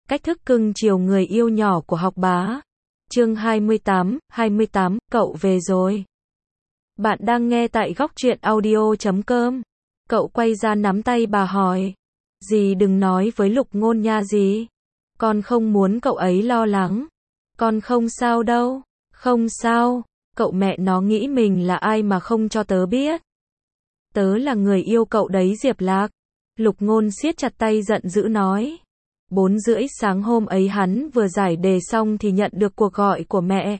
Cách thức cưng chiều người yêu nhỏ của học bá. Chương 28, cậu về rồi. Bạn đang nghe tại góc truyện audio.com. Cậu quay ra nắm tay bà hỏi. Dì đừng nói với Lục Ngôn nha dì. Con không muốn cậu ấy lo lắng. Con không sao đâu. Không sao. Cậu mẹ nó nghĩ mình là ai mà không cho tớ biết. Tớ là người yêu cậu đấy Diệp Lạc. Lục Ngôn siết chặt tay giận dữ nói. 4:30 sáng hôm ấy hắn vừa giải đề xong thì nhận được cuộc gọi của mẹ.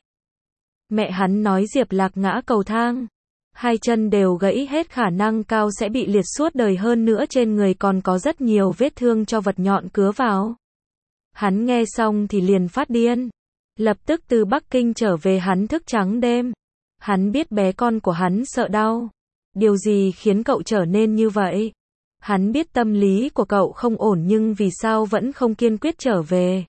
Mẹ hắn nói Diệp Lạc ngã cầu thang. 2 chân đều gãy hết, khả năng cao sẽ bị liệt suốt đời, hơn nữa trên người còn có rất nhiều vết thương cho vật nhọn cứa vào. Hắn nghe xong thì liền phát điên. Lập tức từ Bắc Kinh trở về, hắn thức trắng đêm. Hắn biết bé con của hắn sợ đau. Điều gì khiến cậu trở nên như vậy? Hắn biết tâm lý của cậu không ổn nhưng vì sao vẫn không kiên quyết trở về.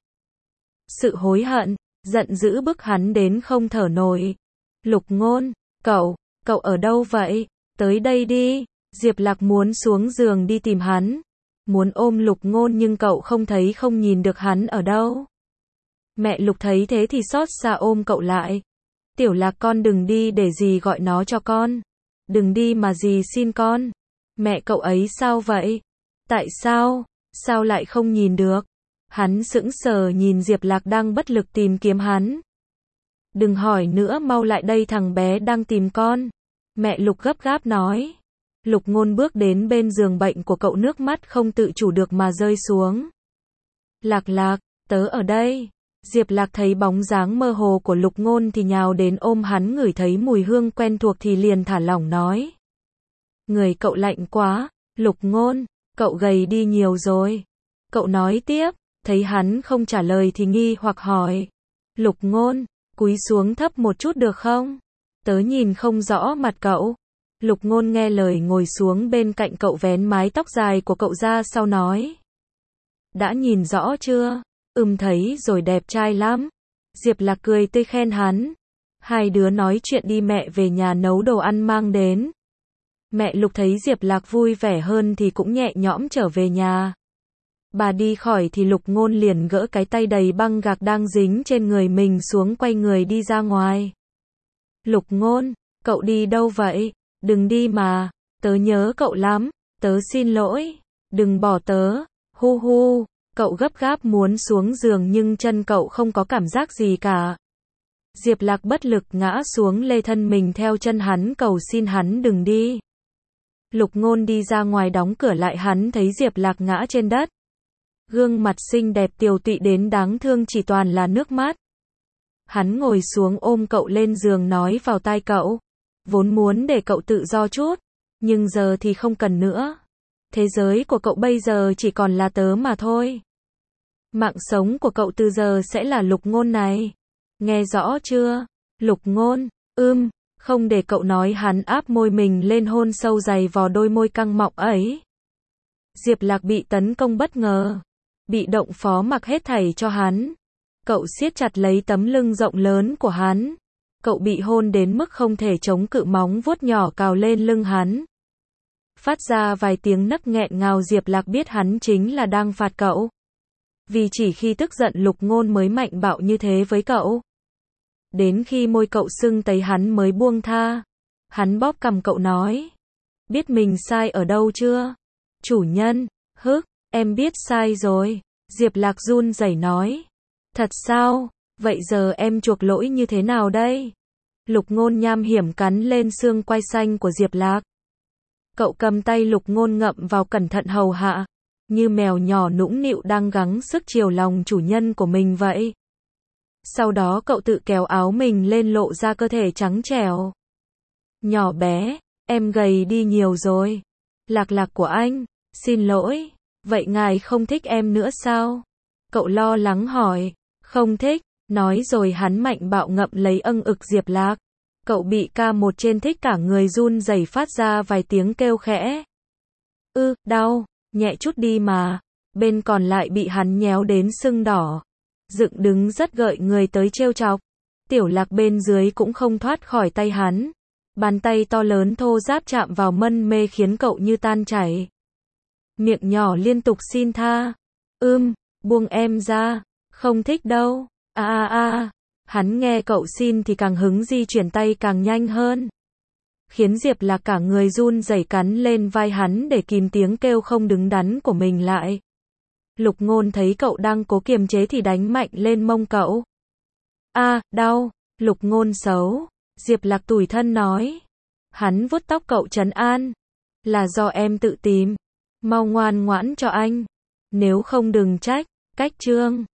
Sự hối hận, giận dữ bức hắn đến không thở nổi. Lục Ngôn, cậu ở đâu vậy? Tới đây đi. Diệp Lạc muốn xuống giường đi tìm hắn. Muốn ôm Lục Ngôn nhưng cậu không nhìn được hắn ở đâu. Mẹ Lục thấy thế thì xót xa ôm cậu lại. Tiểu Lạc con đừng đi, để dì gọi nó cho con. Đừng đi mà dì xin con. Mẹ cậu ấy sao vậy? Tại sao? Sao lại không nhìn được? Hắn sững sờ nhìn Diệp Lạc đang bất lực tìm kiếm hắn. Đừng hỏi nữa, mau lại đây, thằng bé đang tìm con. Mẹ Lục gấp gáp nói. Lục Ngôn bước đến bên giường bệnh của cậu, nước mắt không tự chủ được mà rơi xuống. Lạc Lạc, tớ ở đây. Diệp Lạc thấy bóng dáng mơ hồ của Lục Ngôn thì nhào đến ôm hắn, ngửi thấy mùi hương quen thuộc thì liền thả lỏng nói. Người cậu lạnh quá. Lục Ngôn, cậu gầy đi nhiều rồi. Cậu nói tiếp, thấy hắn không trả lời thì nghi hoặc hỏi. Lục Ngôn, cúi xuống thấp một chút được không? Tớ nhìn không rõ mặt cậu. Lục Ngôn nghe lời ngồi xuống bên cạnh cậu, vén mái tóc dài của cậu ra sau nói. Đã nhìn rõ chưa? Thấy rồi, đẹp trai lắm. Diệp Lạc cười tươi khen hắn. Hai đứa nói chuyện đi, mẹ về nhà nấu đồ ăn mang đến. Mẹ Lục thấy Diệp Lạc vui vẻ hơn thì cũng nhẹ nhõm trở về nhà. Bà đi khỏi thì Lục Ngôn liền gỡ cái tay đầy băng gạc đang dính trên người mình xuống, quay người đi ra ngoài. Lục Ngôn, cậu đi đâu vậy? Đừng đi mà, tớ nhớ cậu lắm, tớ xin lỗi, đừng bỏ tớ, hu hu. Cậu gấp gáp muốn xuống giường nhưng chân cậu không có cảm giác gì cả. Diệp Lạc bất lực ngã xuống, lê thân mình theo chân hắn, cầu xin hắn đừng đi. Lục Ngôn đi ra ngoài đóng cửa lại, hắn thấy Diệp Lạc ngã trên đất. Gương mặt xinh đẹp tiều tụy đến đáng thương, chỉ toàn là nước mắt. Hắn ngồi xuống ôm cậu lên giường, nói vào tai cậu. Vốn muốn để cậu tự do chút, nhưng giờ thì không cần nữa. Thế giới của cậu bây giờ chỉ còn là tớ mà thôi. Mạng sống của cậu từ giờ sẽ là Lục Ngôn này. Nghe rõ chưa? Lục Ngôn, không để cậu nói, hắn áp môi mình lên hôn sâu dày vào đôi môi căng mọng ấy. Diệp Lạc bị tấn công bất ngờ. Bị động phó mặc hết thảy cho hắn. Cậu siết chặt lấy tấm lưng rộng lớn của hắn. Cậu bị hôn đến mức không thể chống cự, móng vuốt nhỏ cào lên lưng hắn. Phát ra vài tiếng nấc nghẹn ngào. Diệp Lạc biết hắn chính là đang phạt cậu. Vì chỉ khi tức giận Lục Ngôn mới mạnh bạo như thế với cậu. Đến khi môi cậu sưng tấy hắn mới buông tha. Hắn bóp cằm cậu nói. Biết mình sai ở đâu chưa? Chủ nhân, em biết sai rồi. Diệp Lạc run rẩy nói. Thật sao? Vậy giờ em chuộc lỗi như thế nào đây? Lục Ngôn nham hiểm cắn lên xương quai xanh của Diệp Lạc. Cậu cầm tay Lục Ngôn ngậm vào, cẩn thận hầu hạ. Như mèo nhỏ nũng nịu đang gắng sức chiều lòng chủ nhân của mình vậy. Sau đó cậu tự kéo áo mình lên, lộ ra cơ thể trắng trẻo. Nhỏ bé, em gầy đi nhiều rồi. Lạc Lạc của anh, xin lỗi. Vậy ngài không thích em nữa sao? Cậu lo lắng hỏi. Không thích, nói rồi hắn mạnh bạo ngậm lấy ực Diệp Lạc. Cậu bị ca một trên thích, cả người run rẩy phát ra vài tiếng kêu khẽ. Đau, nhẹ chút đi mà. Bên còn lại bị hắn nhéo đến sưng đỏ. Dựng đứng rất gợi người tới trêu chọc. Tiểu Lạc bên dưới cũng không thoát khỏi tay hắn. Bàn tay to lớn thô ráp chạm vào mân mê khiến cậu như tan chảy. Miệng nhỏ liên tục xin tha. Buông em ra, không thích đâu. Hắn nghe cậu xin thì càng hứng, di chuyển tay càng nhanh hơn. Khiến Diệp Lạc cả người run rẩy cắn lên vai hắn để kìm tiếng kêu không đứng đắn của mình lại. Lục Ngôn thấy cậu đang cố kiềm chế thì đánh mạnh lên mông cậu. Đau. Lục Ngôn xấu. Diệp Lạc tủi thân nói. Hắn vuốt tóc cậu trấn an. Là do em tự tìm. Mau ngoan ngoãn cho anh. Nếu không đừng trách. Cách chương